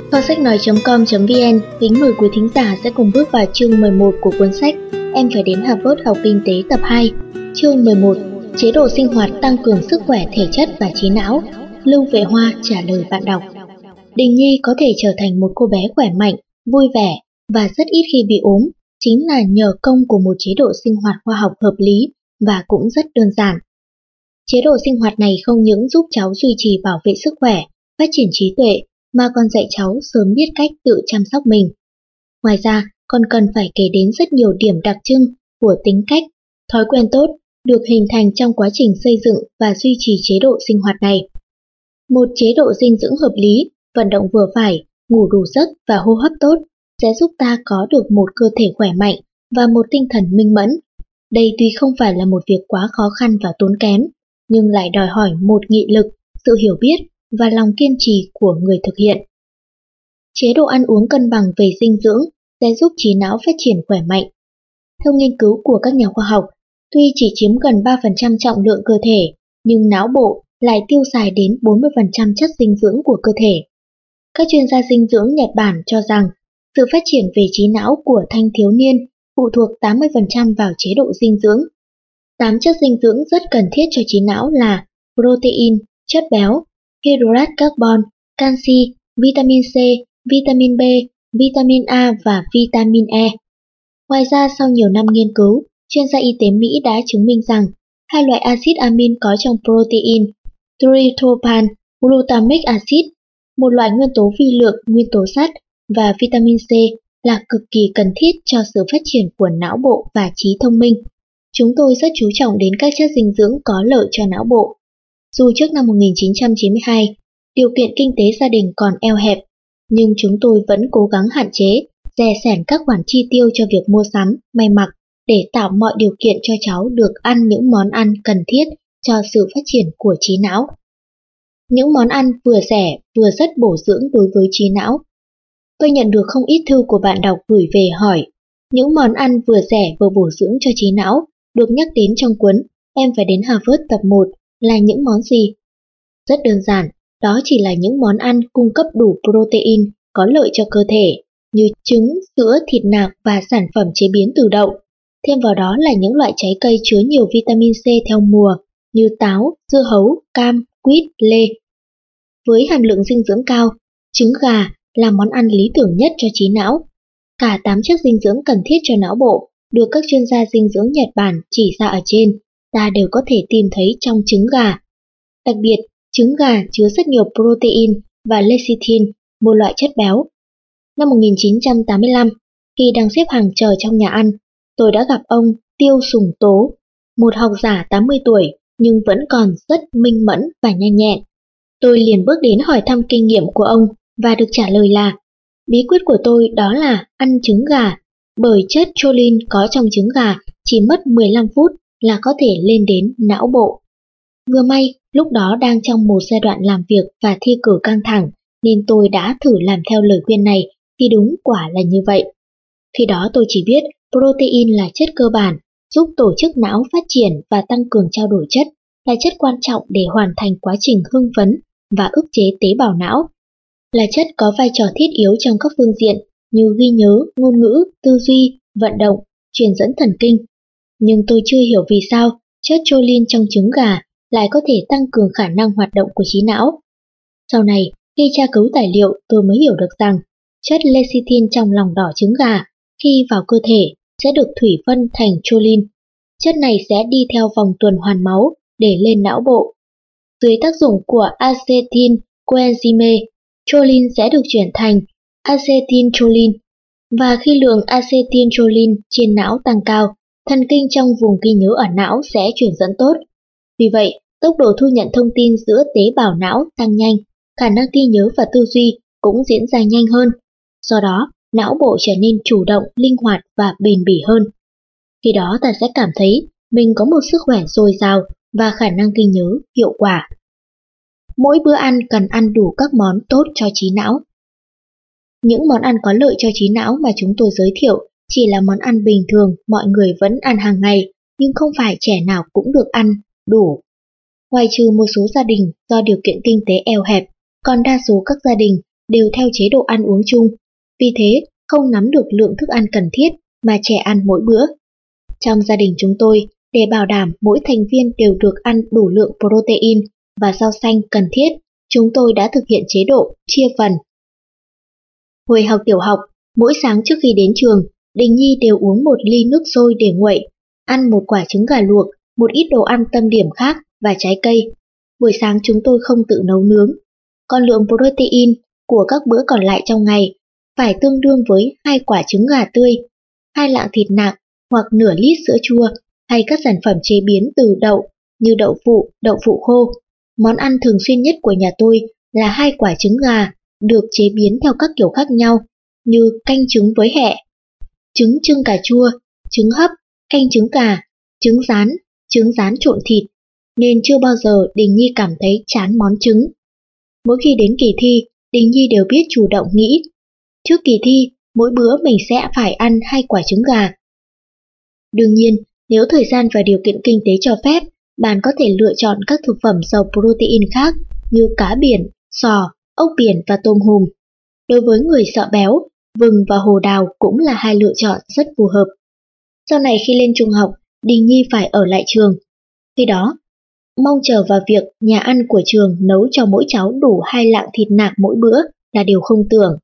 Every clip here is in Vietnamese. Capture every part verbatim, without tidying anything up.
Kho sách nói chấm com chấm vn kính mời quý thính giả sẽ cùng bước vào chương mười một của cuốn sách Em phải đến Harvard học kinh tế tập hai. Chương mười một. Chế độ sinh hoạt tăng cường sức khỏe thể chất và trí não. Lưu Vệ Hoa trả lời bạn đọc. Đình Nhi có thể trở thành một cô bé khỏe mạnh, vui vẻ và rất ít khi bị ốm, chính là nhờ công của một chế độ sinh hoạt khoa học hợp lý và cũng rất đơn giản. Chế độ sinh hoạt này không những giúp cháu duy trì bảo vệ sức khỏe, phát triển trí tuệ, mà còn dạy cháu sớm biết cách tự chăm sóc mình. Ngoài ra, còn cần phải kể đến rất nhiều điểm đặc trưng của tính cách, thói quen tốt được hình thành trong quá trình xây dựng và duy trì chế độ sinh hoạt này. Một chế độ dinh dưỡng hợp lý, vận động vừa phải, ngủ đủ giấc và hô hấp tốt sẽ giúp ta có được một cơ thể khỏe mạnh và một tinh thần minh mẫn. Đây tuy không phải là một việc quá khó khăn và tốn kém, nhưng lại đòi hỏi một nghị lực, sự hiểu biết và lòng kiên trì của người thực hiện. Chế độ ăn uống cân bằng về dinh dưỡng sẽ giúp trí não phát triển khỏe mạnh. Theo nghiên cứu của các nhà khoa học, tuy chỉ chiếm gần ba phần trăm trọng lượng cơ thể, nhưng não bộ lại tiêu xài đến bốn mươi phần trăm chất dinh dưỡng của cơ thể. Các chuyên gia dinh dưỡng Nhật Bản cho rằng sự phát triển về trí não của thanh thiếu niên phụ thuộc tám mươi phần trăm vào chế độ dinh dưỡng. Tám chất dinh dưỡng rất cần thiết cho trí não là protein, chất béo, hydrat carbon, canxi, vitamin C, vitamin B, vitamin A và vitamin E. Ngoài ra, sau nhiều năm nghiên cứu, chuyên gia y tế Mỹ đã chứng minh rằng hai loại axit amin có trong protein, tryptophan, glutamic acid, một loại nguyên tố vi lượng, nguyên tố sắt và vitamin C là cực kỳ cần thiết cho sự phát triển của não bộ và trí thông minh. Chúng tôi rất chú trọng đến các chất dinh dưỡng có lợi cho não bộ. Dù trước năm một nghìn chín trăm chín mươi hai, điều kiện kinh tế gia đình còn eo hẹp, nhưng chúng tôi vẫn cố gắng hạn chế, dè sẻn các khoản chi tiêu cho việc mua sắm, may mặc để tạo mọi điều kiện cho cháu được ăn những món ăn cần thiết cho sự phát triển của trí não. Những món ăn vừa rẻ vừa rất bổ dưỡng đối với trí não. Tôi nhận được không ít thư của bạn đọc gửi về hỏi, những món ăn vừa rẻ vừa bổ dưỡng cho trí não được nhắc đến trong cuốn Em phải đến Harvard tập một là những món gì? Rất đơn giản, đó chỉ là những món ăn cung cấp đủ protein có lợi cho cơ thể, như trứng, sữa, thịt nạc và sản phẩm chế biến từ đậu. Thêm vào đó là những loại trái cây chứa nhiều vitamin C theo mùa, như táo, dưa hấu, cam, quýt, lê. Với hàm lượng dinh dưỡng cao, trứng gà là món ăn lý tưởng nhất cho trí não. Cả tám chất dinh dưỡng cần thiết cho não bộ được các chuyên gia dinh dưỡng Nhật Bản chỉ ra ở trên, ta đều có thể tìm thấy trong trứng gà. Đặc biệt, trứng gà chứa rất nhiều protein và lecithin, một loại chất béo. Năm một nghìn chín trăm tám mươi lăm, khi đang xếp hàng chờ trong nhà ăn, tôi đã gặp ông Tiêu Sùng Tố, một học giả tám mươi tuổi nhưng vẫn còn rất minh mẫn và nhanh nhẹn. Tôi liền bước đến hỏi thăm kinh nghiệm của ông và được trả lời là bí quyết của tôi đó là ăn trứng gà, bởi chất choline có trong trứng gà chỉ mất mười lăm phút là có thể lên đến não bộ. Vừa may, lúc đó đang trong một giai đoạn làm việc và thi cử căng thẳng, nên tôi đã thử làm theo lời khuyên này, thì đúng quả là như vậy. Khi đó tôi chỉ biết protein là chất cơ bản, giúp tổ chức não phát triển và tăng cường trao đổi chất, là chất quan trọng để hoàn thành quá trình hưng phấn và ức chế tế bào não. Là chất có vai trò thiết yếu trong các phương diện như ghi nhớ, ngôn ngữ, tư duy, vận động, truyền dẫn thần kinh. Nhưng tôi chưa hiểu vì sao chất choline trong trứng gà lại có thể tăng cường khả năng hoạt động của trí não. Sau này, khi tra cứu tài liệu tôi mới hiểu được rằng chất lecithin trong lòng đỏ trứng gà khi vào cơ thể sẽ được thủy phân thành choline. Chất này sẽ đi theo vòng tuần hoàn máu để lên não bộ. Dưới tác dụng của acetyl coenzyme, choline sẽ được chuyển thành acetylcholine. Và khi lượng acetylcholine trên não tăng cao, thần kinh trong vùng ghi nhớ ở não sẽ chuyển dẫn tốt. Vì vậy, tốc độ thu nhận thông tin giữa tế bào não tăng nhanh, khả năng ghi nhớ và tư duy cũng diễn ra nhanh hơn. Do đó, não bộ trở nên chủ động, linh hoạt và bền bỉ hơn. Khi đó ta sẽ cảm thấy mình có một sức khỏe dồi dào và khả năng ghi nhớ hiệu quả. Mỗi bữa ăn cần ăn đủ các món tốt cho trí não. Những món ăn có lợi cho trí não mà chúng tôi giới thiệu chỉ là món ăn bình thường mọi người vẫn ăn hàng ngày, nhưng không phải trẻ nào cũng được ăn đủ. Ngoài trừ một số gia đình do điều kiện kinh tế eo hẹp, còn đa số các gia đình đều theo chế độ ăn uống chung, vì thế không nắm được lượng thức ăn cần thiết mà trẻ ăn mỗi bữa. Trong gia đình chúng tôi, để bảo đảm mỗi thành viên đều được ăn đủ lượng protein và rau xanh cần thiết, chúng tôi đã thực hiện chế độ chia phần. Hồi học tiểu học, mỗi sáng trước khi đến trường, Đình Nhi đều uống một ly nước sôi để nguội, ăn một quả trứng gà luộc, một ít đồ ăn tâm điểm khác và trái cây. Buổi sáng chúng tôi không tự nấu nướng, còn lượng protein của các bữa còn lại trong ngày phải tương đương với hai quả trứng gà tươi, hai lạng thịt nạc hoặc nửa lít sữa chua hay các sản phẩm chế biến từ đậu như đậu phụ, đậu phụ khô. Món ăn thường xuyên nhất của nhà tôi là hai quả trứng gà được chế biến theo các kiểu khác nhau như canh trứng với hẹ, trứng chưng cà chua, trứng hấp, canh trứng cà, trứng rán, trứng rán trộn thịt, nên chưa bao giờ Đình Nhi cảm thấy chán món trứng. Mỗi khi đến kỳ thi, Đình Nhi đều biết chủ động nghĩ, trước kỳ thi, mỗi bữa mình sẽ phải ăn hai quả trứng gà. Đương nhiên, nếu thời gian và điều kiện kinh tế cho phép, bạn có thể lựa chọn các thực phẩm giàu protein khác như cá biển, sò, ốc biển và tôm hùm. Đối với người sợ béo, vừng và hồ đào cũng là hai lựa chọn rất phù hợp. Sau này khi lên trung học, Đình Nhi phải ở lại trường. Khi đó, mong chờ vào việc nhà ăn của trường nấu cho mỗi cháu đủ hai lạng thịt nạc mỗi bữa là điều không tưởng.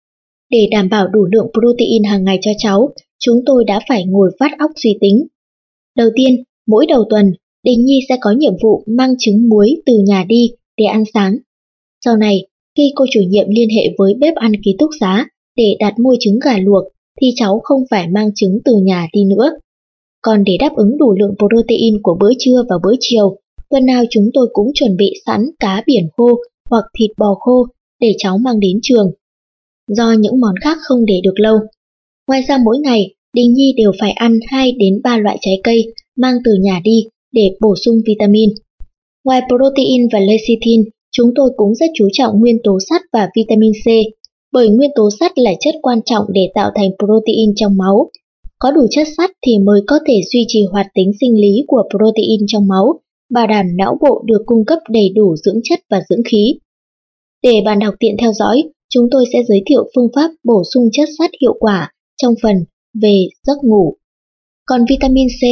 Để đảm bảo đủ lượng protein hàng ngày cho cháu, chúng tôi đã phải ngồi vắt óc suy tính. Đầu tiên, mỗi đầu tuần, Đình Nhi sẽ có nhiệm vụ mang trứng muối từ nhà đi để ăn sáng. Sau này, khi cô chủ nhiệm liên hệ với bếp ăn ký túc xá để đặt mua trứng gà luộc, thì cháu không phải mang trứng từ nhà đi nữa. Còn để đáp ứng đủ lượng protein của bữa trưa và bữa chiều, tuần nào chúng tôi cũng chuẩn bị sẵn cá biển khô hoặc thịt bò khô để cháu mang đến trường. Do những món khác không để được lâu. Ngoài ra mỗi ngày, Đình Nhi đều phải ăn hai đến ba loại trái cây mang từ nhà đi để bổ sung vitamin. Ngoài protein và lecithin, chúng tôi cũng rất chú trọng nguyên tố sắt và vitamin C, bởi nguyên tố sắt là chất quan trọng để tạo thành protein trong máu. Có đủ chất sắt thì mới có thể duy trì hoạt tính sinh lý của protein trong máu, bảo đảm não bộ được cung cấp đầy đủ dưỡng chất và dưỡng khí. Để bạn đọc tiện theo dõi, chúng tôi sẽ giới thiệu phương pháp bổ sung chất sắt hiệu quả trong phần về giấc ngủ. Còn vitamin C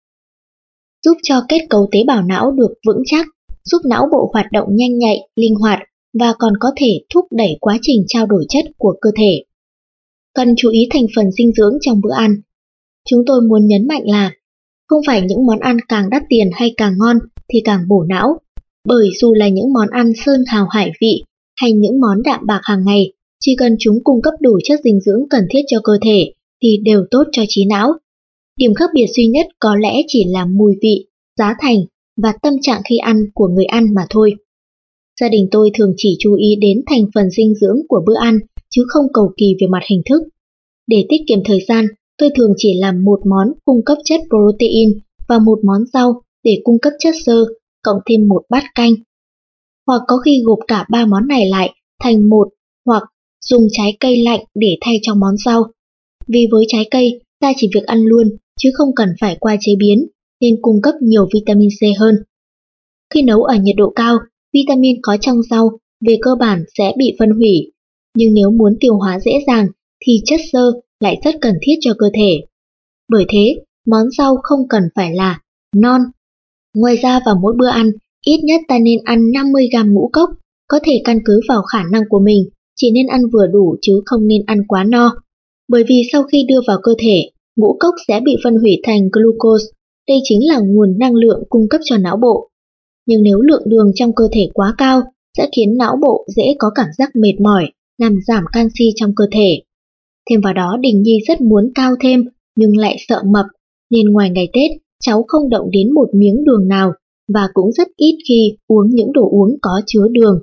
giúp cho kết cấu tế bào não được vững chắc, giúp não bộ hoạt động nhanh nhạy, linh hoạt và còn có thể thúc đẩy quá trình trao đổi chất của cơ thể. Cần chú ý thành phần dinh dưỡng trong bữa ăn. Chúng tôi muốn nhấn mạnh là không phải những món ăn càng đắt tiền hay càng ngon thì càng bổ não, bởi dù là những món ăn sơn hào hải vị hay những món đạm bạc hàng ngày, chỉ cần chúng cung cấp đủ chất dinh dưỡng cần thiết cho cơ thể thì đều tốt cho trí não. Điểm khác biệt duy nhất có lẽ chỉ là mùi vị, giá thành và tâm trạng khi ăn của người ăn mà thôi. Gia đình tôi thường chỉ chú ý đến thành phần dinh dưỡng của bữa ăn chứ không cầu kỳ về mặt hình thức. Để tiết kiệm thời gian, tôi thường chỉ làm một món cung cấp chất protein và một món rau để cung cấp chất xơ, cộng thêm một bát canh. Hoặc có khi gộp cả ba món này lại thành một, hoặc dùng trái cây lạnh để thay cho món rau. Vì với trái cây, ta chỉ việc ăn luôn, chứ không cần phải qua chế biến, nên cung cấp nhiều vitamin C hơn. Khi nấu ở nhiệt độ cao, vitamin có trong rau về cơ bản sẽ bị phân hủy, nhưng nếu muốn tiêu hóa dễ dàng thì chất xơ lại rất cần thiết cho cơ thể. Bởi thế, món rau không cần phải là non. Ngoài ra vào mỗi bữa ăn, ít nhất ta nên ăn năm mươi gam ngũ cốc, có thể căn cứ vào khả năng của mình, chỉ nên ăn vừa đủ chứ không nên ăn quá no. Bởi vì sau khi đưa vào cơ thể, ngũ cốc sẽ bị phân hủy thành glucose, đây chính là nguồn năng lượng cung cấp cho não bộ. Nhưng nếu lượng đường trong cơ thể quá cao, sẽ khiến não bộ dễ có cảm giác mệt mỏi, làm giảm canxi trong cơ thể. Thêm vào đó, Đình Nhi rất muốn cao thêm, nhưng lại sợ mập, nên ngoài ngày Tết, cháu không động đến một miếng đường nào, và cũng rất ít khi uống những đồ uống có chứa đường.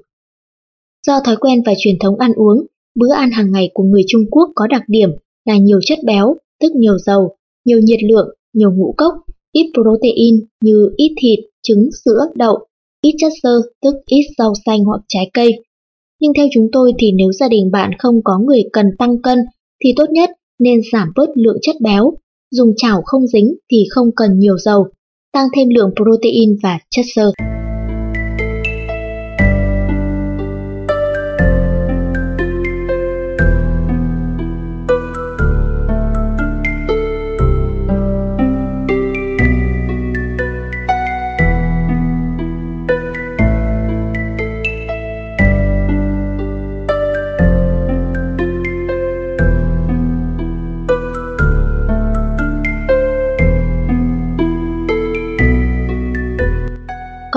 Do thói quen và truyền thống ăn uống, bữa ăn hàng ngày của người Trung Quốc có đặc điểm là nhiều chất béo, tức nhiều dầu, nhiều nhiệt lượng, nhiều ngũ cốc, ít protein như ít thịt, trứng, sữa, đậu, ít chất xơ, tức ít rau xanh hoặc trái cây. Nhưng theo chúng tôi thì nếu gia đình bạn không có người cần tăng cân thì tốt nhất nên giảm bớt lượng chất béo, dùng chảo không dính thì không cần nhiều dầu, tăng thêm lượng protein và chất xơ.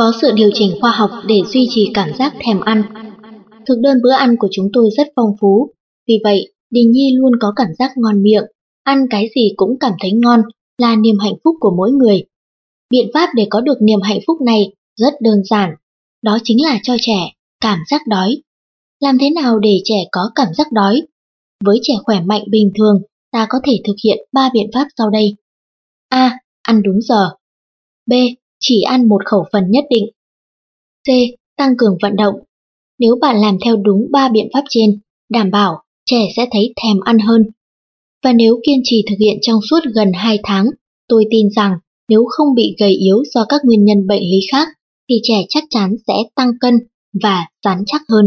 Có sự điều chỉnh khoa học để duy trì cảm giác thèm ăn. Thực đơn bữa ăn của chúng tôi rất phong phú, vì vậy Đình Nhi luôn có cảm giác ngon miệng, ăn cái gì cũng cảm thấy ngon, là niềm hạnh phúc của mỗi người. Biện pháp để có được niềm hạnh phúc này rất đơn giản, đó chính là cho trẻ cảm giác đói. Làm thế nào để trẻ có cảm giác đói? Với trẻ khỏe mạnh bình thường, ta có thể thực hiện ba biện pháp sau đây. A. Ăn đúng giờ. B. Chỉ ăn một khẩu phần nhất định. C. Tăng cường vận động. Nếu bạn làm theo đúng ba biện pháp trên, đảm bảo trẻ sẽ thấy thèm ăn hơn. Và nếu kiên trì thực hiện trong suốt gần hai tháng, tôi tin rằng nếu không bị gầy yếu do các nguyên nhân bệnh lý khác, thì trẻ chắc chắn sẽ tăng cân và rắn chắc hơn.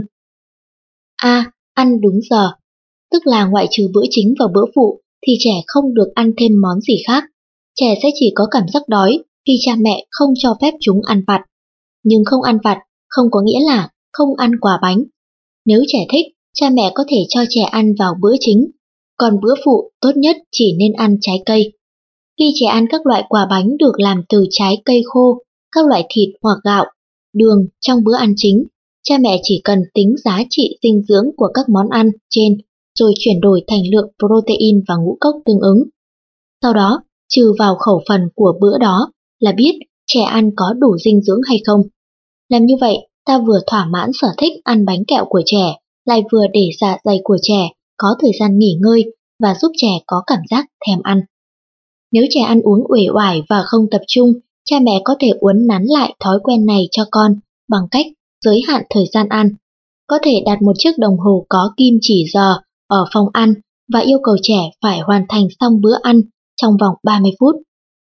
A. Ăn đúng giờ. Tức là ngoại trừ bữa chính và bữa phụ thì trẻ không được ăn thêm món gì khác. Trẻ sẽ chỉ có cảm giác đói khi cha mẹ không cho phép chúng ăn vặt. Nhưng không ăn vặt không có nghĩa là không ăn quả bánh. Nếu trẻ thích, cha mẹ có thể cho trẻ ăn vào bữa chính, còn bữa phụ tốt nhất chỉ nên ăn trái cây. Khi trẻ ăn các loại quả bánh được làm từ trái cây khô, các loại thịt hoặc gạo, đường trong bữa ăn chính, cha mẹ chỉ cần tính giá trị dinh dưỡng của các món ăn trên rồi chuyển đổi thành lượng protein và ngũ cốc tương ứng. Sau đó, trừ vào khẩu phần của bữa đó là biết trẻ ăn có đủ dinh dưỡng hay không. Làm như vậy, ta vừa thỏa mãn sở thích ăn bánh kẹo của trẻ, lại vừa để dạ dày của trẻ có thời gian nghỉ ngơi và giúp trẻ có cảm giác thèm ăn. Nếu trẻ ăn uống uể oải và không tập trung, cha mẹ có thể uốn nắn lại thói quen này cho con bằng cách giới hạn thời gian ăn. Có thể đặt một chiếc đồng hồ có kim chỉ giờ ở phòng ăn và yêu cầu trẻ phải hoàn thành xong bữa ăn trong vòng ba mươi phút.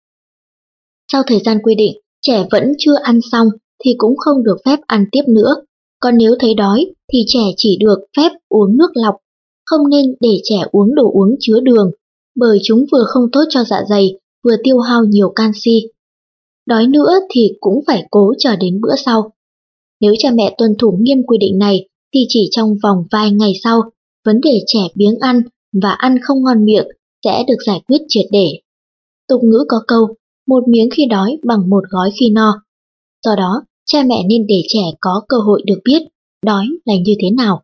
Sau thời gian quy định, trẻ vẫn chưa ăn xong thì cũng không được phép ăn tiếp nữa. Còn nếu thấy đói thì trẻ chỉ được phép uống nước lọc, không nên để trẻ uống đồ uống chứa đường, bởi chúng vừa không tốt cho dạ dày, vừa tiêu hao nhiều canxi. Đói nữa thì cũng phải cố chờ đến bữa sau. Nếu cha mẹ tuân thủ nghiêm quy định này thì chỉ trong vòng vài ngày sau, vấn đề trẻ biếng ăn và ăn không ngon miệng sẽ được giải quyết triệt để. Tục ngữ có câu, một miếng khi đói bằng một gói khi no. Do đó, cha mẹ nên để trẻ có cơ hội được biết đói là như thế nào.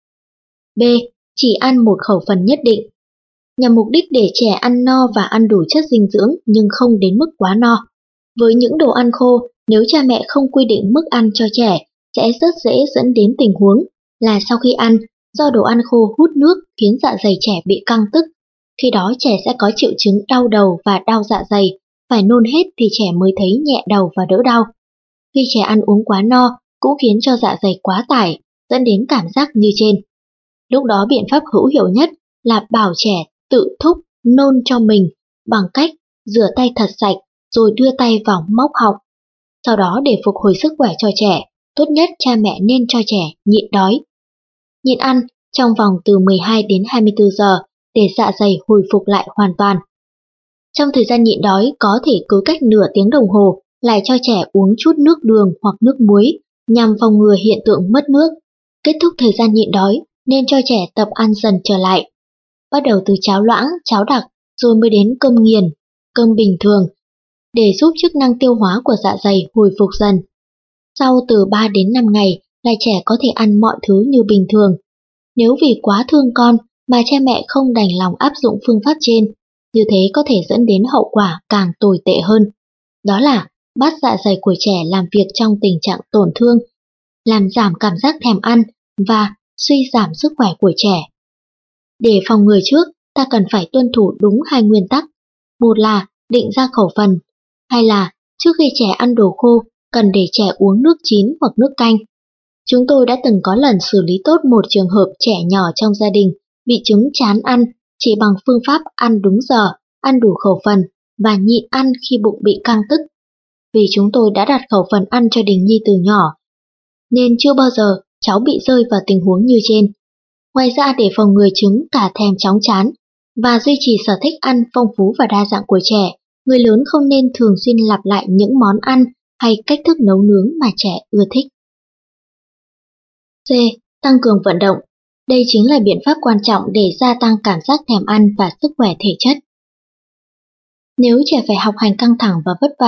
B. Chỉ ăn một khẩu phần nhất định. Nhằm mục đích để trẻ ăn no và ăn đủ chất dinh dưỡng nhưng không đến mức quá no. Với những đồ ăn khô, nếu cha mẹ không quy định mức ăn cho trẻ, sẽ rất dễ dẫn đến tình huống là sau khi ăn, do đồ ăn khô hút nước khiến dạ dày trẻ bị căng tức. Khi đó trẻ sẽ có triệu chứng đau đầu và đau dạ dày, phải nôn hết thì trẻ mới thấy nhẹ đầu và đỡ đau. Khi trẻ ăn uống quá no cũng khiến cho dạ dày quá tải, dẫn đến cảm giác như trên. Lúc đó biện pháp hữu hiệu nhất là bảo trẻ tự thúc nôn cho mình bằng cách rửa tay thật sạch rồi đưa tay vào móc họng. Sau đó để phục hồi sức khỏe cho trẻ, tốt nhất cha mẹ nên cho trẻ nhịn đói. Nhịn ăn trong vòng từ mười hai đến hai mươi tư giờ để dạ dày hồi phục lại hoàn toàn. Trong thời gian nhịn đói có thể cứ cách nửa tiếng đồng hồ lại cho trẻ uống chút nước đường hoặc nước muối nhằm phòng ngừa hiện tượng mất nước. Kết thúc thời gian nhịn đói nên cho trẻ tập ăn dần trở lại. Bắt đầu từ cháo loãng, cháo đặc rồi mới đến cơm nghiền, cơm bình thường để giúp chức năng tiêu hóa của dạ dày hồi phục dần. Sau từ ba đến năm ngày là trẻ có thể ăn mọi thứ như bình thường. Nếu vì quá thương con mà cha mẹ không đành lòng áp dụng phương pháp trên, như thế có thể dẫn đến hậu quả càng tồi tệ hơn. Đó là bắt dạ dày của trẻ làm việc trong tình trạng tổn thương, làm giảm cảm giác thèm ăn và suy giảm sức khỏe của trẻ. Để phòng ngừa trước, ta cần phải tuân thủ đúng hai nguyên tắc. Một là định ra khẩu phần, hai là trước khi trẻ ăn đồ khô, cần để trẻ uống nước chín hoặc nước canh. Chúng tôi đã từng có lần xử lý tốt một trường hợp trẻ nhỏ trong gia đình bị chứng chán ăn chỉ bằng phương pháp ăn đúng giờ, ăn đủ khẩu phần và nhịn ăn khi bụng bị căng tức. Vì chúng tôi đã đặt khẩu phần ăn cho Đình Nhi từ nhỏ, nên chưa bao giờ cháu bị rơi vào tình huống như trên. Ngoài ra để phòng ngừa chứng cả thèm chóng chán và duy trì sở thích ăn phong phú và đa dạng của trẻ, người lớn không nên thường xuyên lặp lại những món ăn hay cách thức nấu nướng mà trẻ ưa thích. C. Tăng cường vận động. Đây chính là biện pháp quan trọng để gia tăng cảm giác thèm ăn và sức khỏe thể chất. Nếu trẻ phải học hành căng thẳng và vất vả,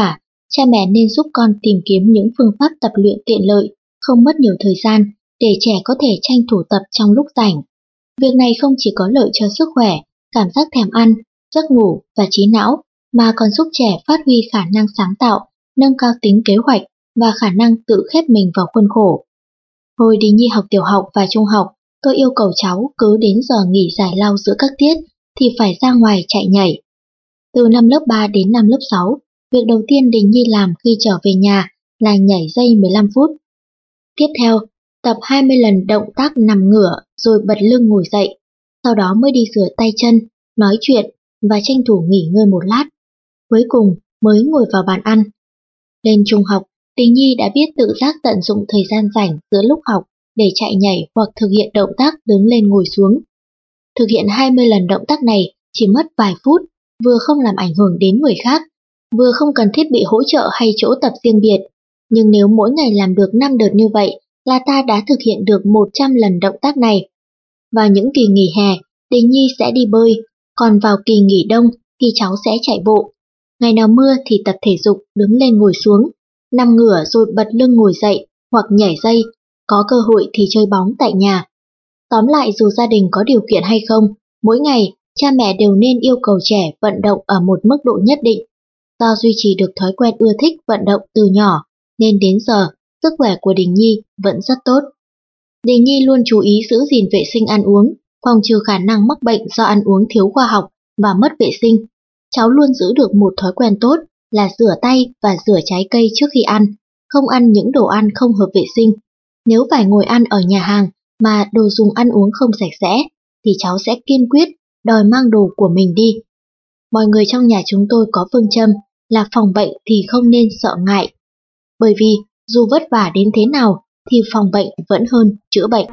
cha mẹ nên giúp con tìm kiếm những phương pháp tập luyện tiện lợi, không mất nhiều thời gian, để trẻ có thể tranh thủ tập trong lúc rảnh. Việc này không chỉ có lợi cho sức khỏe, cảm giác thèm ăn, giấc ngủ và trí não, mà còn giúp trẻ phát huy khả năng sáng tạo, nâng cao tính kế hoạch và khả năng tự khép mình vào khuôn khổ. Hồi Đình Nhi học tiểu học và trung học, tôi yêu cầu cháu cứ đến giờ nghỉ giải lao giữa các tiết thì phải ra ngoài chạy nhảy. Từ năm lớp ba đến năm lớp sáu, việc đầu tiên Đình Nhi làm khi trở về nhà là nhảy dây mười lăm phút. Tiếp theo, tập hai mươi lần động tác nằm ngửa rồi bật lưng ngồi dậy, sau đó mới đi rửa tay chân, nói chuyện và tranh thủ nghỉ ngơi một lát. Cuối cùng mới ngồi vào bàn ăn. Lên trung học, Đình Nhi đã biết tự giác tận dụng thời gian rảnh giữa lúc học để chạy nhảy hoặc thực hiện động tác đứng lên ngồi xuống. Thực hiện hai mươi lần động tác này chỉ mất vài phút, vừa không làm ảnh hưởng đến người khác, vừa không cần thiết bị hỗ trợ hay chỗ tập riêng biệt. Nhưng nếu mỗi ngày làm được năm đợt như vậy là ta đã thực hiện được một trăm lần động tác này. Vào những kỳ nghỉ hè, Đình Nhi sẽ đi bơi, còn vào kỳ nghỉ đông thì cháu sẽ chạy bộ. Ngày nào mưa thì tập thể dục đứng lên ngồi xuống, nằm ngửa rồi bật lưng ngồi dậy hoặc nhảy dây, có cơ hội thì chơi bóng tại nhà. Tóm lại, dù gia đình có điều kiện hay không, mỗi ngày cha mẹ đều nên yêu cầu trẻ vận động ở một mức độ nhất định. Do duy trì được thói quen ưa thích vận động từ nhỏ, nên đến giờ, sức khỏe của Đình Nhi vẫn rất tốt. Đình Nhi luôn chú ý giữ gìn vệ sinh ăn uống, phòng trừ khả năng mắc bệnh do ăn uống thiếu khoa học và mất vệ sinh. Cháu luôn giữ được một thói quen tốt là rửa tay và rửa trái cây trước khi ăn, không ăn những đồ ăn không hợp vệ sinh. Nếu phải ngồi ăn ở nhà hàng mà đồ dùng ăn uống không sạch sẽ, thì cháu sẽ kiên quyết đòi mang đồ của mình đi. Mọi người trong nhà chúng tôi có phương châm là phòng bệnh thì không nên sợ ngại. Bởi vì dù vất vả đến thế nào thì phòng bệnh vẫn hơn chữa bệnh.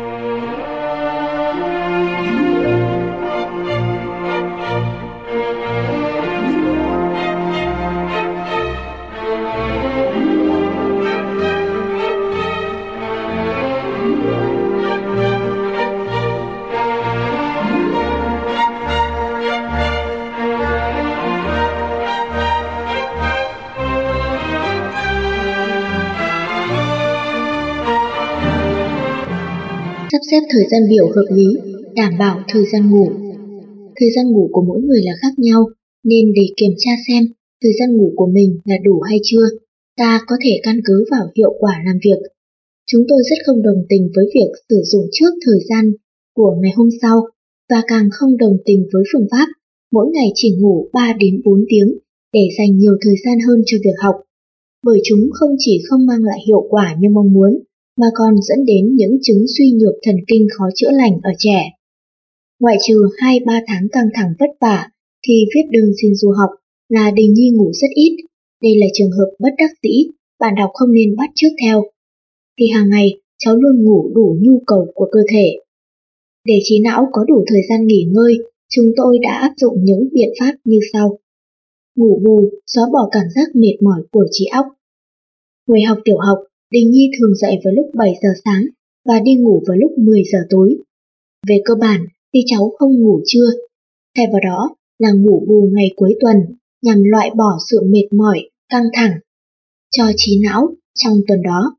Sắp xếp thời gian biểu hợp lý, đảm bảo thời gian ngủ. Thời gian ngủ của mỗi người là khác nhau, nên để kiểm tra xem thời gian ngủ của mình là đủ hay chưa, ta có thể căn cứ vào hiệu quả làm việc. Chúng tôi rất không đồng tình với việc sử dụng trước thời gian của ngày hôm sau, và càng không đồng tình với phương pháp mỗi ngày chỉ ngủ ba đến bốn tiếng để dành nhiều thời gian hơn cho việc học, bởi chúng không chỉ không mang lại hiệu quả như mong muốn, mà còn dẫn đến những chứng suy nhược thần kinh khó chữa lành ở trẻ. Ngoại trừ hai ba tháng căng thẳng vất vả thì viết đơn xin du học là Đình Nhi ngủ rất ít. Đây là trường hợp bất đắc dĩ, bạn đọc không nên bắt chước theo. Thì hàng ngày cháu luôn ngủ đủ nhu cầu của cơ thể. Để trí não có đủ thời gian nghỉ ngơi, chúng tôi đã áp dụng những biện pháp như sau. Ngủ bù, xóa bỏ cảm giác mệt mỏi của trí óc. Hồi học tiểu học, Đình Nhi thường dậy vào lúc bảy giờ sáng và đi ngủ vào lúc mười giờ tối. Về cơ bản thì cháu không ngủ trưa, thay vào đó là ngủ bù ngày cuối tuần nhằm loại bỏ sự mệt mỏi, căng thẳng cho trí não trong tuần đó.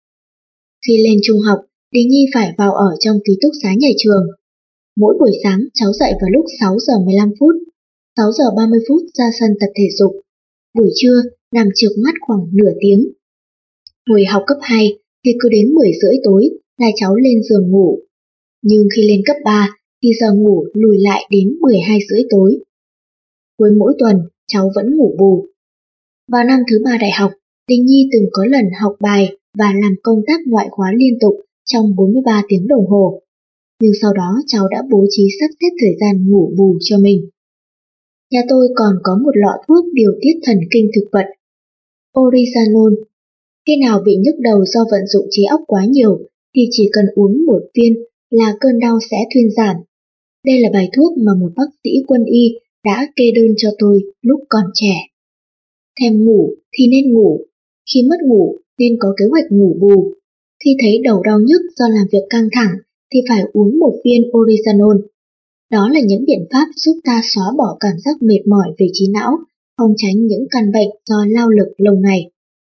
Khi lên trung học, Đình Nhi phải vào ở trong ký túc xá nhà trường. Mỗi buổi sáng cháu dậy vào lúc sáu giờ mười lăm phút, sáu giờ ba mươi phút ra sân tập thể dục. Buổi trưa nằm trượt mắt khoảng nửa tiếng. Hồi học cấp hai thì cứ đến mười rưỡi tối là cháu lên giường ngủ. Nhưng khi lên cấp ba thì giờ ngủ lùi lại đến mười hai rưỡi tối. Cuối mỗi tuần cháu vẫn ngủ bù. Vào năm thứ ba đại học, Đình Nhi từng có lần học bài và làm công tác ngoại khóa liên tục trong bốn mươi ba tiếng đồng hồ. Nhưng sau đó cháu đã bố trí sắp xếp thời gian ngủ bù cho mình. Nhà tôi còn có một lọ thuốc điều tiết thần kinh thực vật, Orizanol. Khi nào bị nhức đầu do vận dụng trí óc quá nhiều thì chỉ cần uống một viên là cơn đau sẽ thuyên giảm. Đây là bài thuốc mà một bác sĩ quân y đã kê đơn cho tôi lúc còn trẻ. Thèm ngủ thì nên ngủ, khi mất ngủ nên có kế hoạch ngủ bù. Khi thấy đầu đau nhức do làm việc căng thẳng thì phải uống một viên Orizanol. Đó là những biện pháp giúp ta xóa bỏ cảm giác mệt mỏi về trí não phòng tránh những căn bệnh do lao lực lâu ngày.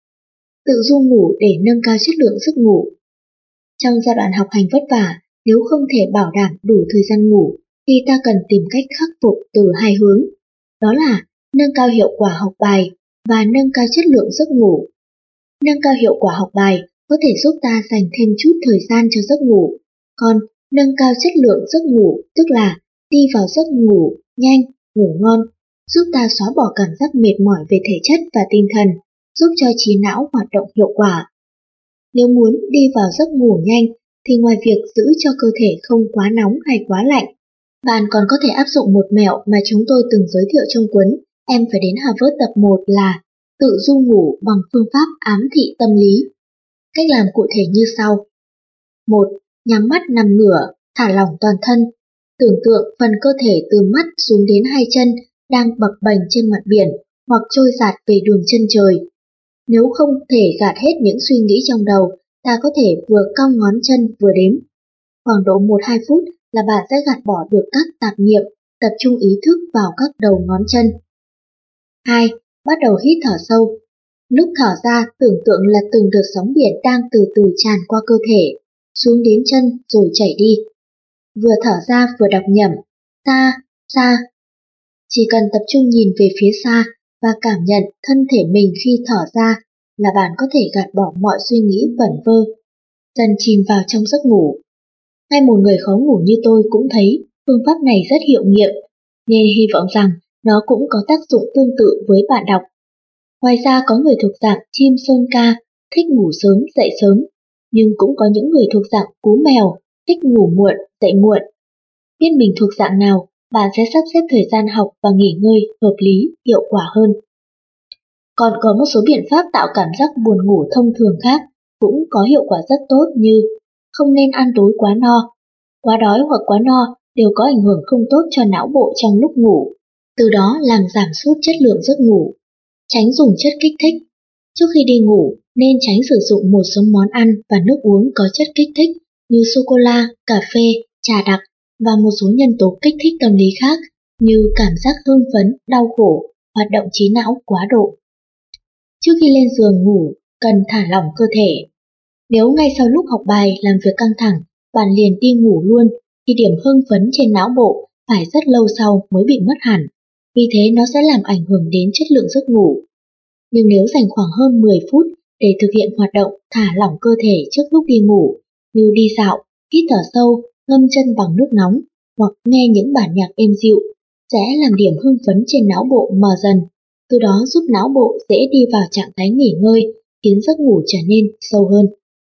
Tự du ngủ để nâng cao chất lượng giấc ngủ. Trong giai đoạn học hành vất vả, nếu không thể bảo đảm đủ thời gian ngủ, thì ta cần tìm cách khắc phục từ hai hướng. Đó là nâng cao hiệu quả học bài và nâng cao chất lượng giấc ngủ. Nâng cao hiệu quả học bài có thể giúp ta dành thêm chút thời gian cho giấc ngủ, còn nâng cao chất lượng giấc ngủ tức là đi vào giấc ngủ nhanh, ngủ ngon, giúp ta xóa bỏ cảm giác mệt mỏi về thể chất và tinh thần, giúp cho trí não hoạt động hiệu quả. Nếu muốn đi vào giấc ngủ nhanh thì ngoài việc giữ cho cơ thể không quá nóng hay quá lạnh, bạn còn có thể áp dụng một mẹo mà chúng tôi từng giới thiệu trong cuốn Em phải đến Harvard tập một là tự du ngủ bằng phương pháp ám thị tâm lý. Cách làm cụ thể như sau. một. Nhắm mắt nằm ngửa, thả lỏng toàn thân. Tưởng tượng phần cơ thể từ mắt xuống đến hai chân đang bập bềnh trên mặt biển hoặc trôi dạt về đường chân trời. Nếu không thể gạt hết những suy nghĩ trong đầu, ta có thể vừa cong ngón chân vừa đếm. Khoảng độ một đến hai phút là bạn sẽ gạt bỏ được các tạp niệm, tập trung ý thức vào các đầu ngón chân. hai. Bắt đầu hít thở sâu. Lúc thở ra, tưởng tượng là từng đợt sóng biển đang từ từ tràn qua cơ thể, xuống đến chân rồi chảy đi. Vừa thở ra vừa đọc nhẩm, xa, xa. Chỉ cần tập trung nhìn về phía xa và cảm nhận thân thể mình khi thở ra là bạn có thể gạt bỏ mọi suy nghĩ vẩn vơ, dần chìm vào trong giấc ngủ. Ngay một người khó ngủ như tôi cũng thấy phương pháp này rất hiệu nghiệm, nên hy vọng rằng nó cũng có tác dụng tương tự với bạn đọc. Ngoài ra có người thuộc dạng chim sơn ca, thích ngủ sớm dậy sớm, nhưng cũng có những người thuộc dạng cú mèo, thích ngủ muộn dậy muộn. Biết mình thuộc dạng nào, bạn sẽ sắp xếp thời gian học và nghỉ ngơi hợp lý, hiệu quả hơn. Còn có một số biện pháp tạo cảm giác buồn ngủ thông thường khác cũng có hiệu quả rất tốt như không nên ăn tối quá no. Quá đói hoặc quá no đều có ảnh hưởng không tốt cho não bộ trong lúc ngủ, từ đó làm giảm sút chất lượng giấc ngủ. Tránh dùng chất kích thích. Trước khi đi ngủ, nên tránh sử dụng một số món ăn và nước uống có chất kích thích như sô-cô-la, cà phê, trà đặc và một số nhân tố kích thích tâm lý khác như cảm giác hưng phấn, đau khổ, hoạt động trí não quá độ. Trước khi lên giường ngủ, cần thả lỏng cơ thể. Nếu ngay sau lúc học bài làm việc căng thẳng, bạn liền đi ngủ luôn, thì điểm hưng phấn trên não bộ phải rất lâu sau mới bị mất hẳn. Vì thế nó sẽ làm ảnh hưởng đến chất lượng giấc ngủ. Nhưng nếu dành khoảng hơn mười phút để thực hiện hoạt động thả lỏng cơ thể trước lúc đi ngủ, như đi dạo, hít thở sâu, ngâm chân bằng nước nóng, hoặc nghe những bản nhạc êm dịu, sẽ làm điểm hưng phấn trên não bộ mở dần, từ đó giúp não bộ dễ đi vào trạng thái nghỉ ngơi, khiến giấc ngủ trở nên sâu hơn.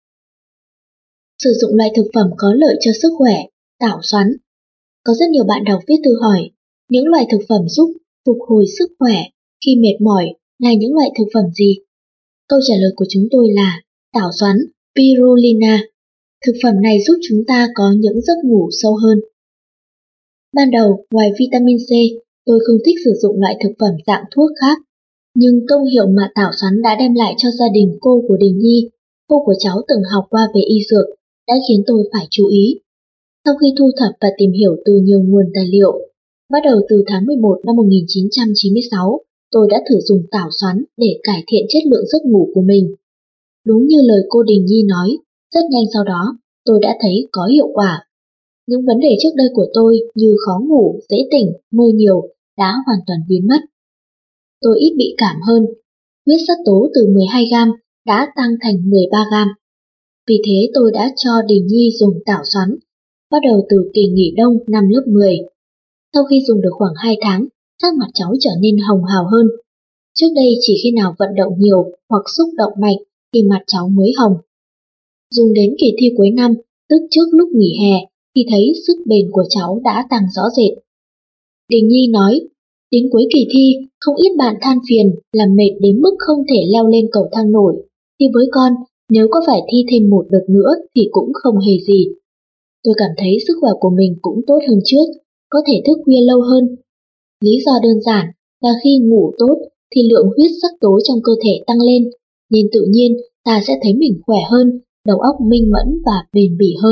Sử dụng loại thực phẩm có lợi cho sức khỏe, tảo xoắn. Có rất nhiều bạn đọc viết thư hỏi, những loại thực phẩm giúp phục hồi sức khỏe khi mệt mỏi là những loại thực phẩm gì? Câu trả lời của chúng tôi là tảo xoắn, spirulina. Thực phẩm này giúp chúng ta có những giấc ngủ sâu hơn. Ban đầu, ngoài vitamin C, tôi không thích sử dụng loại thực phẩm dạng thuốc khác, nhưng công hiệu mà tảo xoắn đã đem lại cho gia đình cô của Đình Nhi, cô của cháu từng học qua về y dược, đã khiến tôi phải chú ý. Sau khi thu thập và tìm hiểu từ nhiều nguồn tài liệu, bắt đầu từ tháng mười một năm một nghìn chín trăm chín mươi sáu, tôi đã thử dùng tảo xoắn để cải thiện chất lượng giấc ngủ của mình. Đúng như lời cô Đình Nhi nói, rất nhanh sau đó, tôi đã thấy có hiệu quả. Những vấn đề trước đây của tôi như khó ngủ, dễ tỉnh, mơ nhiều đã hoàn toàn biến mất. Tôi ít bị cảm hơn, huyết sắc tố từ mười hai gam đã tăng thành mười ba gam. Vì thế tôi đã cho Đình Nhi dùng tảo xoắn, bắt đầu từ kỳ nghỉ đông năm lớp mười. Sau khi dùng được khoảng hai tháng, sắc mặt cháu trở nên hồng hào hơn. Trước đây chỉ khi nào vận động nhiều hoặc xúc động mạnh thì mặt cháu mới hồng. Dùng đến kỳ thi cuối năm, tức trước lúc nghỉ hè, thì thấy sức bền của cháu đã tăng rõ rệt. Đình Nhi nói, đến cuối kỳ thi, không ít bạn than phiền làm mệt đến mức không thể leo lên cầu thang nổi, thì với con, nếu có phải thi thêm một đợt nữa thì cũng không hề gì. Tôi cảm thấy sức khỏe của mình cũng tốt hơn trước, có thể thức khuya lâu hơn. Lý do đơn giản là khi ngủ tốt thì lượng huyết sắc tố trong cơ thể tăng lên, nên tự nhiên ta sẽ thấy mình khỏe hơn, đầu óc minh mẫn và bền bỉ hơn.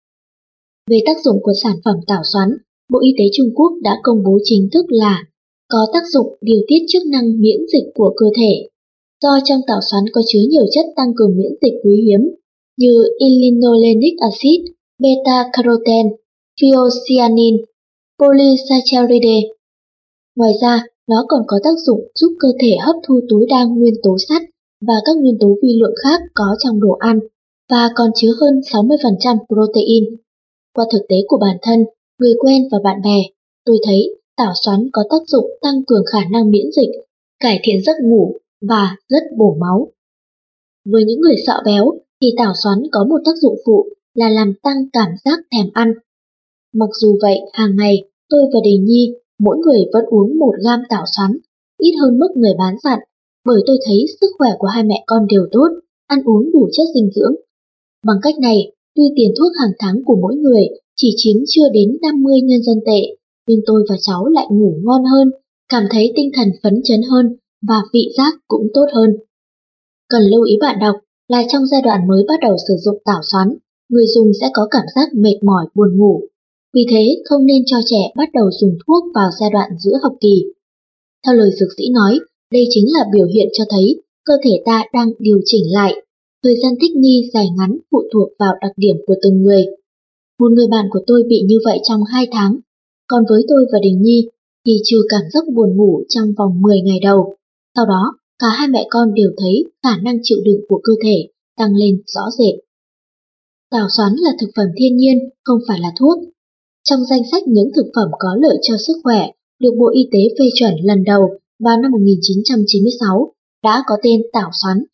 Về tác dụng của sản phẩm tảo xoắn, Bộ Y tế Trung Quốc đã công bố chính thức là có tác dụng điều tiết chức năng miễn dịch của cơ thể. Do trong tảo xoắn có chứa nhiều chất tăng cường miễn dịch quý hiếm như linolenic acid, beta-carotene, phyocyanin, polysaccharide. Ngoài ra, nó còn có tác dụng giúp cơ thể hấp thu tối đa nguyên tố sắt và các nguyên tố vi lượng khác có trong đồ ăn, và còn chứa hơn sáu mươi phần trăm protein. Qua thực tế của bản thân, người quen và bạn bè, tôi thấy tảo xoắn có tác dụng tăng cường khả năng miễn dịch, cải thiện giấc ngủ và rất bổ máu. Với những người sợ béo thì tảo xoắn có một tác dụng phụ là làm tăng cảm giác thèm ăn. Mặc dù vậy, hàng ngày tôi và Đình Nhi mỗi người vẫn uống một gam tảo xoắn, ít hơn mức người bán dặn, bởi tôi thấy sức khỏe của hai mẹ con đều tốt, ăn uống đủ chất dinh dưỡng. Bằng cách này, tuy tiền thuốc hàng tháng của mỗi người chỉ chiếm chưa đến năm mươi nhân dân tệ, nhưng tôi và cháu lại ngủ ngon hơn, cảm thấy tinh thần phấn chấn hơn và vị giác cũng tốt hơn. Cần lưu ý bạn đọc là trong giai đoạn mới bắt đầu sử dụng tảo xoắn, người dùng sẽ có cảm giác mệt mỏi, buồn ngủ. Vì thế, không nên cho trẻ bắt đầu dùng thuốc vào giai đoạn giữa học kỳ. Theo lời dược sĩ nói, đây chính là biểu hiện cho thấy cơ thể ta đang điều chỉnh lại. Thời gian thích nghi dài ngắn phụ thuộc vào đặc điểm của từng người. Một người bạn của tôi bị như vậy trong hai tháng, còn với tôi và Đình Nhi thì trừ cảm giác buồn ngủ trong vòng mười ngày đầu. Sau đó, cả hai mẹ con đều thấy khả năng chịu đựng của cơ thể tăng lên rõ rệt. Tảo xoắn là thực phẩm thiên nhiên, không phải là thuốc. Trong danh sách những thực phẩm có lợi cho sức khỏe được Bộ Y tế phê chuẩn lần đầu vào năm một nghìn chín trăm chín mươi sáu đã có tên tảo xoắn.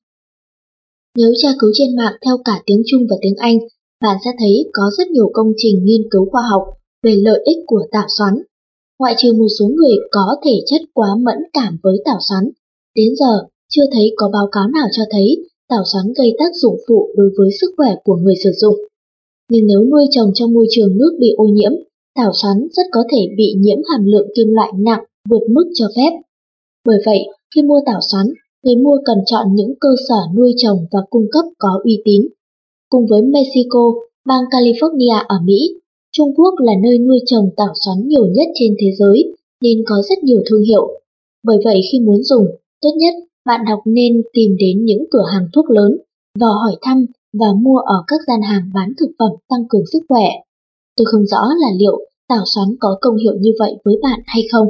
Nếu tra cứu trên mạng theo cả tiếng Trung và tiếng Anh, bạn sẽ thấy có rất nhiều công trình nghiên cứu khoa học về lợi ích của tảo xoắn. Ngoại trừ một số người có thể chất quá mẫn cảm với tảo xoắn, đến giờ chưa thấy có báo cáo nào cho thấy tảo xoắn gây tác dụng phụ đối với sức khỏe của người sử dụng. Nhưng nếu nuôi trồng trong môi trường nước bị ô nhiễm, tảo xoắn rất có thể bị nhiễm hàm lượng kim loại nặng vượt mức cho phép. Bởi vậy, khi mua tảo xoắn, người mua cần chọn những cơ sở nuôi trồng và cung cấp có uy tín. Cùng với Mexico, bang California ở Mỹ, Trung Quốc là nơi nuôi trồng tảo xoắn nhiều nhất trên thế giới nên có rất nhiều thương hiệu. Bởi vậy khi muốn dùng, tốt nhất bạn đọc nên tìm đến những cửa hàng thuốc lớn, dò hỏi thăm và mua ở các gian hàng bán thực phẩm tăng cường sức khỏe. Tôi không rõ là liệu tảo xoắn có công hiệu như vậy với bạn hay không.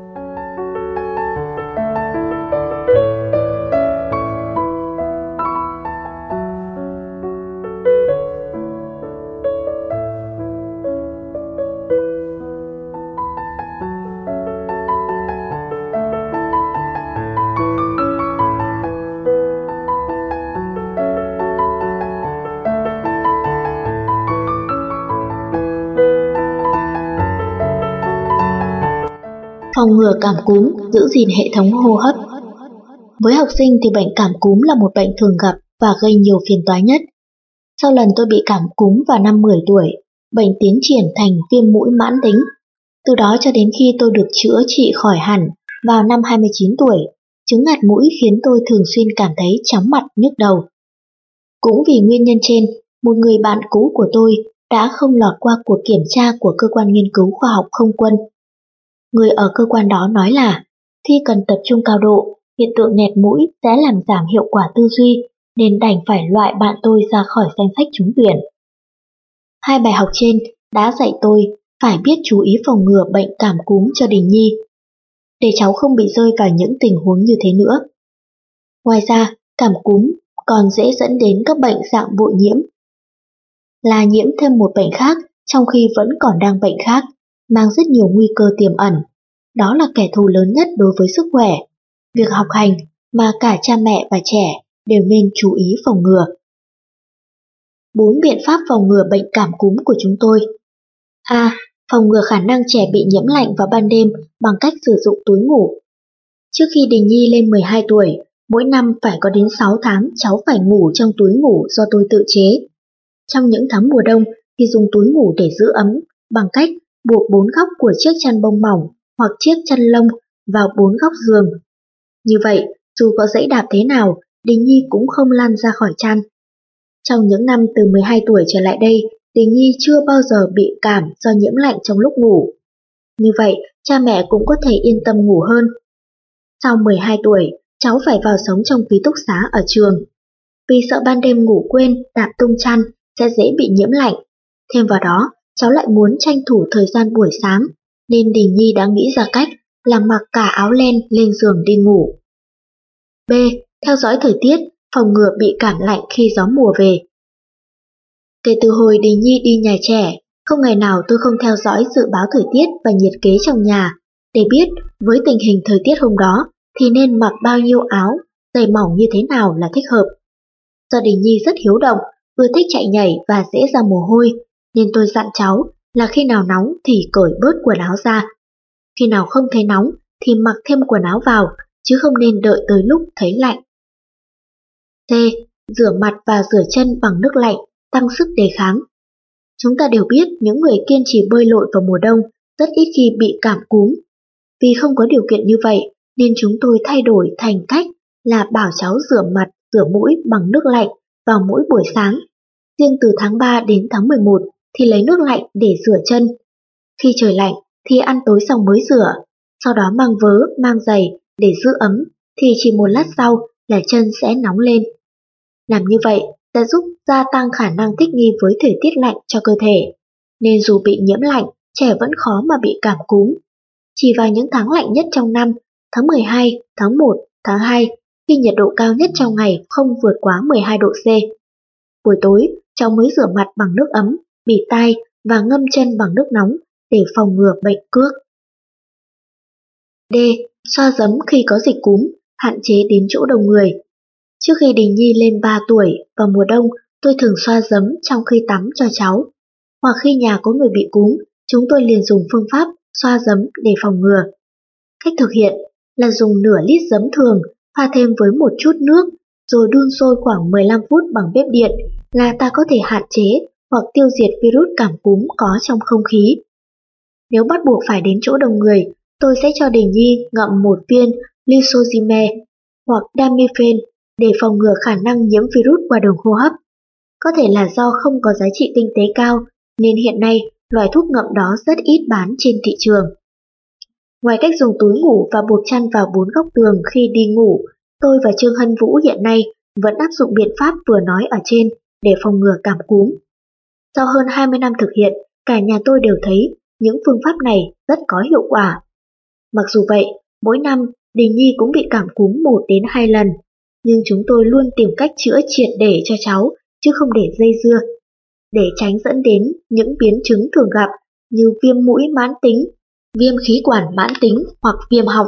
Phòng ngừa cảm cúm, giữ gìn hệ thống hô hấp. Với học sinh thì bệnh cảm cúm là một bệnh thường gặp và gây nhiều phiền toái nhất. Sau lần tôi bị cảm cúm vào năm mười tuổi, bệnh tiến triển thành viêm mũi mãn tính. Từ đó cho đến khi tôi được chữa trị khỏi hẳn vào năm hai mươi chín tuổi, chứng ngạt mũi khiến tôi thường xuyên cảm thấy chóng mặt nhức đầu. Cũng vì nguyên nhân trên, một người bạn cũ của tôi đã không lọt qua cuộc kiểm tra của cơ quan nghiên cứu khoa học không quân. Người ở cơ quan đó nói là khi cần tập trung cao độ, hiện tượng nghẹt mũi sẽ làm giảm hiệu quả tư duy, nên đành phải loại bạn tôi ra khỏi danh sách trúng tuyển. Hai bài học trên đã dạy tôi phải biết chú ý phòng ngừa bệnh cảm cúm cho Đình Nhi, để cháu không bị rơi vào những tình huống như thế nữa. Ngoài ra, cảm cúm còn dễ dẫn đến các bệnh dạng bội nhiễm, là nhiễm thêm một bệnh khác trong khi vẫn còn đang bệnh khác, mang rất nhiều nguy cơ tiềm ẩn. Đó là kẻ thù lớn nhất đối với sức khỏe. Việc học hành mà cả cha mẹ và trẻ đều nên chú ý phòng ngừa. Bốn biện pháp phòng ngừa bệnh cảm cúm của chúng tôi. A. Phòng ngừa khả năng trẻ bị nhiễm lạnh vào ban đêm bằng cách sử dụng túi ngủ. Trước khi Đình Nhi lên mười hai tuổi, mỗi năm phải có đến sáu tháng cháu phải ngủ trong túi ngủ do tôi tự chế. Trong những tháng mùa đông thì dùng túi ngủ để giữ ấm bằng cách buộc bốn góc của chiếc chăn bông mỏng hoặc chiếc chăn lông vào bốn góc giường. Như vậy, dù có giẫy đạp thế nào, Đình Nhi cũng không lăn ra khỏi chăn. Trong những năm từ mười hai tuổi trở lại đây, Đình Nhi chưa bao giờ bị cảm do nhiễm lạnh trong lúc ngủ. Như vậy, cha mẹ cũng có thể yên tâm ngủ hơn. Sau mười hai tuổi, cháu phải vào sống trong ký túc xá ở trường. Vì sợ ban đêm ngủ quên, đạp tung chăn sẽ dễ bị nhiễm lạnh. Thêm vào đó, cháu lại muốn tranh thủ thời gian buổi sáng, nên Đình Nhi đã nghĩ ra cách là mặc cả áo len lên giường đi ngủ. B. Theo dõi thời tiết, phòng ngừa bị cảm lạnh khi gió mùa về. Kể từ hồi Đình Nhi đi nhà trẻ, không ngày nào tôi không theo dõi dự báo thời tiết và nhiệt kế trong nhà, để biết với tình hình thời tiết hôm đó thì nên mặc bao nhiêu áo, giày mỏng như thế nào là thích hợp. Do Đình Nhi rất hiếu động, ưa thích chạy nhảy và dễ ra mồ hôi, nên tôi dặn cháu là khi nào nóng thì cởi bớt quần áo ra. Khi nào không thấy nóng thì mặc thêm quần áo vào, chứ không nên đợi tới lúc thấy lạnh. C. Rửa mặt và rửa chân bằng nước lạnh, tăng sức đề kháng. Chúng ta đều biết những người kiên trì bơi lội vào mùa đông rất ít khi bị cảm cúm. Vì không có điều kiện như vậy nên chúng tôi thay đổi thành cách là bảo cháu rửa mặt, rửa mũi bằng nước lạnh vào mỗi buổi sáng. Riêng từ tháng ba đến tháng mười một thì lấy nước lạnh để rửa chân. Khi trời lạnh thì ăn tối xong mới rửa, sau đó mang vớ, mang giày để giữ ấm thì chỉ một lát sau là chân sẽ nóng lên. Làm như vậy sẽ giúp gia tăng khả năng thích nghi với thời tiết lạnh cho cơ thể, nên dù bị nhiễm lạnh, trẻ vẫn khó mà bị cảm cúm. Chỉ vào những tháng lạnh nhất trong năm, tháng mười hai, tháng một, tháng hai, khi nhiệt độ cao nhất trong ngày không vượt quá mười hai độ C. Buổi tối, cháu mới rửa mặt bằng nước ấm, bịt tai và ngâm chân bằng nước nóng để phòng ngừa bệnh cước. D. Xoa giấm khi có dịch cúm, hạn chế đến chỗ đông người. Trước khi Đình Nhi lên ba tuổi, vào mùa đông, tôi thường xoa giấm trong khi tắm cho cháu. Hoặc khi nhà có người bị cúm, chúng tôi liền dùng phương pháp xoa giấm để phòng ngừa. Cách thực hiện là dùng nửa lít giấm thường, pha thêm với một chút nước, rồi đun sôi khoảng mười lăm phút bằng bếp điện là ta có thể hạn chế hoặc tiêu diệt virus cảm cúm có trong không khí. Nếu bắt buộc phải đến chỗ đông người, tôi sẽ cho Đình Nhi ngậm một viên Lysozime hoặc Damifen để phòng ngừa khả năng nhiễm virus qua đường hô hấp. Có thể là do không có giá trị kinh tế cao, nên hiện nay loại thuốc ngậm đó rất ít bán trên thị trường. Ngoài cách dùng túi ngủ và buộc chăn vào bốn góc tường khi đi ngủ, tôi và Trương Hân Vũ hiện nay vẫn áp dụng biện pháp vừa nói ở trên để phòng ngừa cảm cúm. Sau hơn hai mươi năm thực hiện, cả nhà tôi đều thấy những phương pháp này rất có hiệu quả. Mặc dù vậy, mỗi năm Đình Nhi cũng bị cảm cúm một đến hai lần, nhưng chúng tôi luôn tìm cách chữa triệt để cho cháu, chứ không để dây dưa, để tránh dẫn đến những biến chứng thường gặp như viêm mũi mãn tính, viêm khí quản mãn tính hoặc viêm họng.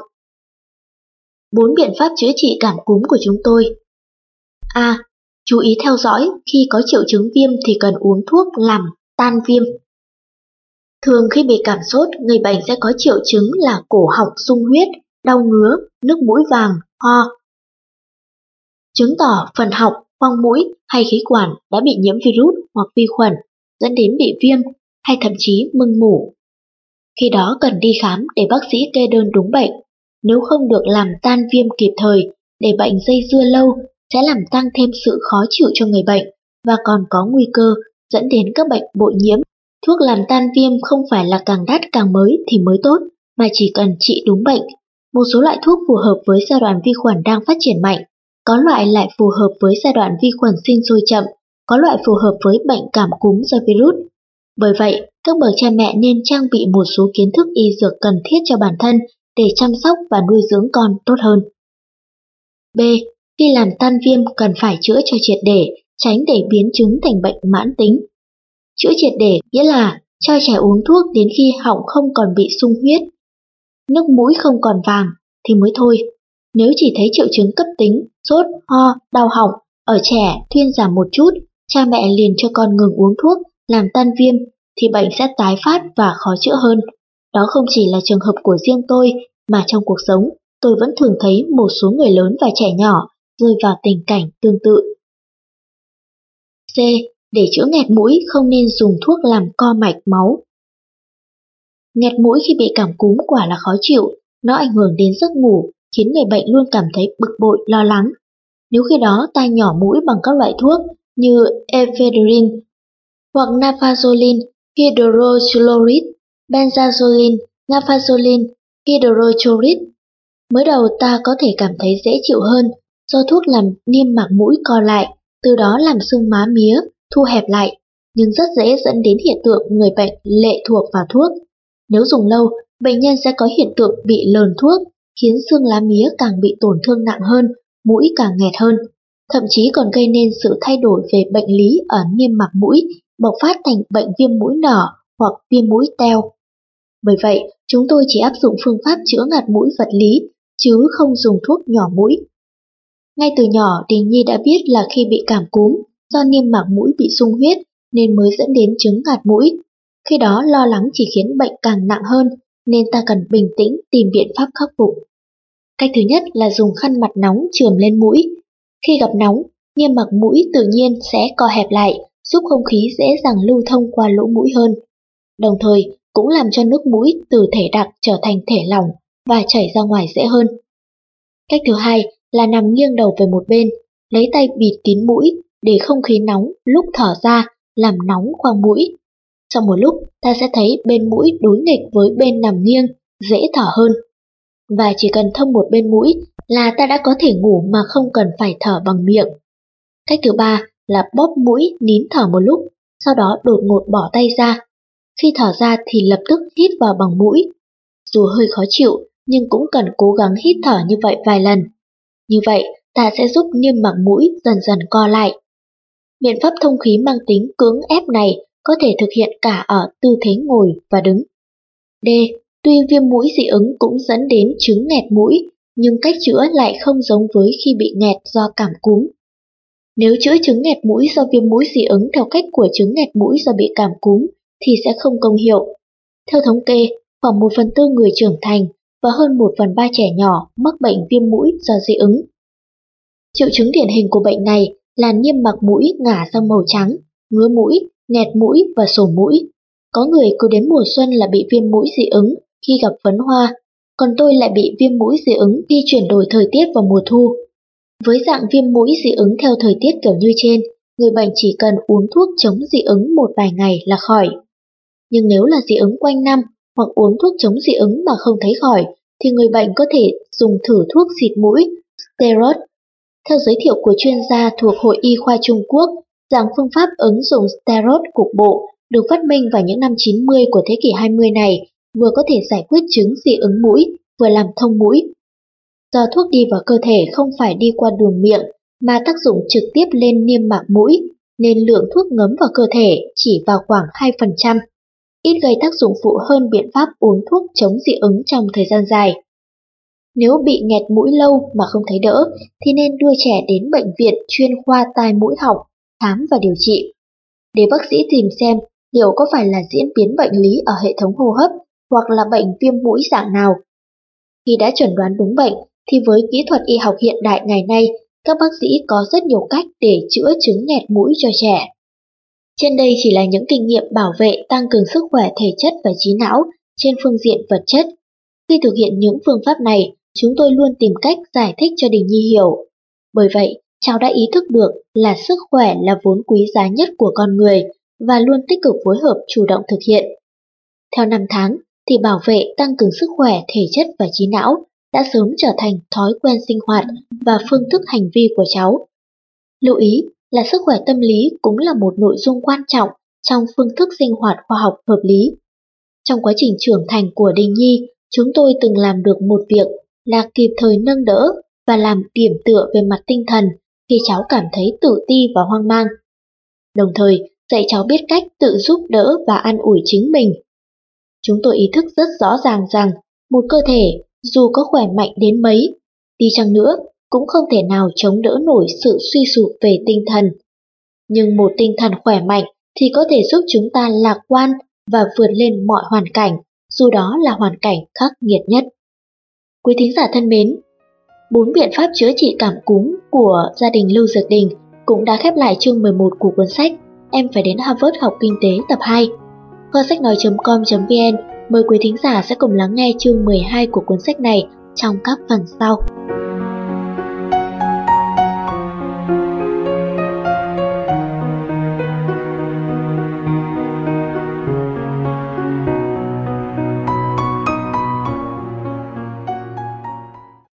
Bốn biện pháp chữa trị cảm cúm của chúng tôi. A. Chú ý theo dõi, khi có triệu chứng viêm thì cần uống thuốc làm tan viêm. Thường khi bị cảm sốt, người bệnh sẽ có triệu chứng là cổ họng sung huyết, đau ngứa, nước mũi vàng, ho. Chứng tỏ phần họng, khoang mũi hay khí quản đã bị nhiễm virus hoặc vi khuẩn, dẫn đến bị viêm hay thậm chí mưng mủ. Khi đó cần đi khám để bác sĩ kê đơn đúng bệnh. Nếu không được làm tan viêm kịp thời, để bệnh dây dưa lâu sẽ làm tăng thêm sự khó chịu cho người bệnh và còn có nguy cơ dẫn đến các bệnh bội nhiễm. Thuốc làm tan viêm không phải là càng đắt càng mới thì mới tốt, mà chỉ cần trị đúng bệnh. Một số loại thuốc phù hợp với giai đoạn vi khuẩn đang phát triển mạnh, có loại lại phù hợp với giai đoạn vi khuẩn sinh sôi chậm, có loại phù hợp với bệnh cảm cúm do virus. Bởi vậy, các bậc cha mẹ nên trang bị một số kiến thức y dược cần thiết cho bản thân để chăm sóc và nuôi dưỡng con tốt hơn. B. Khi làm tan viêm cần phải chữa cho triệt để, tránh để biến chứng thành bệnh mãn tính. Chữa triệt để nghĩa là cho trẻ uống thuốc đến khi họng không còn bị sung huyết, nước mũi không còn vàng thì mới thôi. Nếu chỉ thấy triệu chứng cấp tính, sốt, ho, đau họng ở trẻ thuyên giảm một chút, cha mẹ liền cho con ngừng uống thuốc làm tan viêm thì bệnh sẽ tái phát và khó chữa hơn. Đó không chỉ là trường hợp của riêng tôi, mà trong cuộc sống tôi vẫn thường thấy một số người lớn và trẻ nhỏ rơi vào tình cảnh tương tự. C. Để chữa nghẹt mũi không nên dùng thuốc làm co mạch máu. Nghẹt mũi khi bị cảm cúm quả là khó chịu, nó ảnh hưởng đến giấc ngủ, khiến người bệnh luôn cảm thấy bực bội, lo lắng. Nếu khi đó ta nhỏ mũi bằng các loại thuốc như ephedrine hoặc nafazolin, hydroxychloroquine, benzazolin Nafazolin, hydrochorid. Mới đầu ta có thể cảm thấy dễ chịu hơn do thuốc làm niêm mạc mũi co lại, từ đó làm xương má mía, thu hẹp lại, nhưng rất dễ dẫn đến hiện tượng người bệnh lệ thuộc vào thuốc. Nếu dùng lâu, bệnh nhân sẽ có hiện tượng bị lờn thuốc, khiến xương lá mía càng bị tổn thương nặng hơn, mũi càng nghẹt hơn, thậm chí còn gây nên sự thay đổi về bệnh lý ở niêm mạc mũi, bộc phát thành bệnh viêm mũi nở hoặc viêm mũi teo. Bởi vậy, chúng tôi chỉ áp dụng phương pháp chữa ngạt mũi vật lý, chứ không dùng thuốc nhỏ mũi. Ngay từ nhỏ, Đình Nhi đã biết là khi bị cảm cúm, do niêm mạc mũi bị sung huyết nên mới dẫn đến chứng ngạt mũi. Khi đó lo lắng chỉ khiến bệnh càng nặng hơn, nên ta cần bình tĩnh tìm biện pháp khắc phục. Cách thứ nhất là dùng khăn mặt nóng chườm lên mũi. Khi gặp nóng, niêm mạc mũi tự nhiên sẽ co hẹp lại, giúp không khí dễ dàng lưu thông qua lỗ mũi hơn. Đồng thời, cũng làm cho nước mũi từ thể đặc trở thành thể lỏng và chảy ra ngoài dễ hơn. Cách thứ hai là nằm nghiêng đầu về một bên, lấy tay bịt kín mũi để không khí nóng lúc thở ra làm nóng khoang mũi. Trong một lúc, ta sẽ thấy bên mũi đối nghịch với bên nằm nghiêng, dễ thở hơn. Và chỉ cần thông một bên mũi là ta đã có thể ngủ mà không cần phải thở bằng miệng. Cách thứ ba là bóp mũi nín thở một lúc, sau đó đột ngột bỏ tay ra. Khi thở ra thì lập tức hít vào bằng mũi. Dù hơi khó chịu, nhưng cũng cần cố gắng hít thở như vậy vài lần. Như vậy, ta sẽ giúp niêm mạc mũi dần dần co lại. Biện pháp thông khí mang tính cưỡng ép này có thể thực hiện cả ở tư thế ngồi và đứng. D. Tuy viêm mũi dị ứng cũng dẫn đến chứng nghẹt mũi, nhưng cách chữa lại không giống với khi bị nghẹt do cảm cúm. Nếu chữa chứng nghẹt mũi do viêm mũi dị ứng theo cách của chứng nghẹt mũi do bị cảm cúm thì sẽ không công hiệu. Theo thống kê, khoảng một phần tư người trưởng thành và hơn một phần ba trẻ nhỏ mắc bệnh viêm mũi do dị ứng. Triệu chứng điển hình của bệnh này là niêm mạc mũi ngả sang màu trắng, ngứa mũi, nghẹt mũi và sổ mũi. Có người cứ đến mùa xuân là bị viêm mũi dị ứng khi gặp phấn hoa, còn tôi lại bị viêm mũi dị ứng khi chuyển đổi thời tiết vào mùa thu. Với dạng viêm mũi dị ứng theo thời tiết kiểu như trên, người bệnh chỉ cần uống thuốc chống dị ứng một vài ngày là khỏi. Nhưng nếu là dị ứng quanh năm hoặc uống thuốc chống dị ứng mà không thấy khỏi, thì người bệnh có thể dùng thử thuốc xịt mũi, steroid. Theo giới thiệu của chuyên gia thuộc Hội Y khoa Trung Quốc, dạng phương pháp ứng dụng steroid cục bộ được phát minh vào những năm chín mươi của thế kỷ hai mươi này vừa có thể giải quyết chứng dị ứng mũi, vừa làm thông mũi. Do thuốc đi vào cơ thể không phải đi qua đường miệng mà tác dụng trực tiếp lên niêm mạc mũi, nên lượng thuốc ngấm vào cơ thể chỉ vào khoảng hai phần trăm, ít gây tác dụng phụ hơn biện pháp uống thuốc chống dị ứng trong thời gian dài. Nếu bị nghẹt mũi lâu mà không thấy đỡ, thì nên đưa trẻ đến bệnh viện chuyên khoa tai mũi họng, khám và điều trị, để bác sĩ tìm xem liệu có phải là diễn biến bệnh lý ở hệ thống hô hấp hoặc là bệnh viêm mũi dạng nào. Khi đã chẩn đoán đúng bệnh, thì với kỹ thuật y học hiện đại ngày nay, các bác sĩ có rất nhiều cách để chữa chứng nghẹt mũi cho trẻ. Trên đây chỉ là những kinh nghiệm bảo vệ tăng cường sức khỏe thể chất và trí não trên phương diện vật chất. Khi thực hiện những phương pháp này, chúng tôi luôn tìm cách giải thích cho Đình Nhi hiểu. Bởi vậy, cháu đã ý thức được là sức khỏe là vốn quý giá nhất của con người và luôn tích cực phối hợp chủ động thực hiện. Theo năm tháng, thì bảo vệ tăng cường sức khỏe thể chất và trí não đã sớm trở thành thói quen sinh hoạt và phương thức hành vi của cháu. Lưu ý là sức khỏe tâm lý cũng là một nội dung quan trọng trong phương thức sinh hoạt khoa học hợp lý. Trong quá trình trưởng thành của Đình Nhi, chúng tôi từng làm được một việc là kịp thời nâng đỡ và làm điểm tựa về mặt tinh thần khi cháu cảm thấy tự ti và hoang mang. Đồng thời, dạy cháu biết cách tự giúp đỡ và an ủi chính mình. Chúng tôi ý thức rất rõ ràng rằng một cơ thể dù có khỏe mạnh đến mấy, đi chăng nữa cũng không thể nào chống đỡ nổi sự suy sụp về tinh thần. Nhưng một tinh thần khỏe mạnh thì có thể giúp chúng ta lạc quan và vượt lên mọi hoàn cảnh, dù đó là hoàn cảnh khắc nghiệt nhất. Quý thính giả thân mến, bốn biện pháp chữa trị cảm cúm của gia đình Lưu Dược Đình cũng đã khép lại chương mười một của cuốn sách Em phải đến Harvard học kinh tế tập hai. kho sách nói chấm com chấm vn mời quý thính giả sẽ cùng lắng nghe chương mười hai của cuốn sách này trong các phần sau.